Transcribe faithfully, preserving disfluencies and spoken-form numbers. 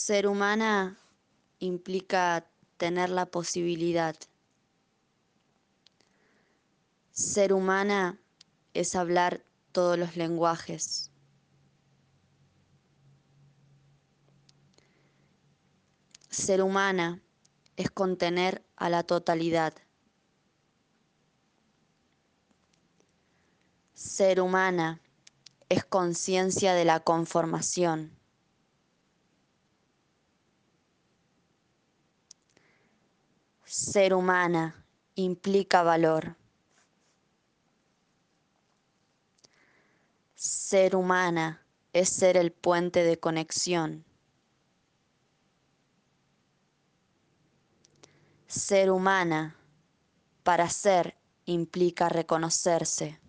Ser humana implica tener la posibilidad. Ser humana es hablar todos los lenguajes. Ser humana es contener a la totalidad. Ser humana es conciencia de la conformación. Ser humana implica valor. Ser humana es ser el puente de conexión. Ser humana, para ser, implica reconocerse.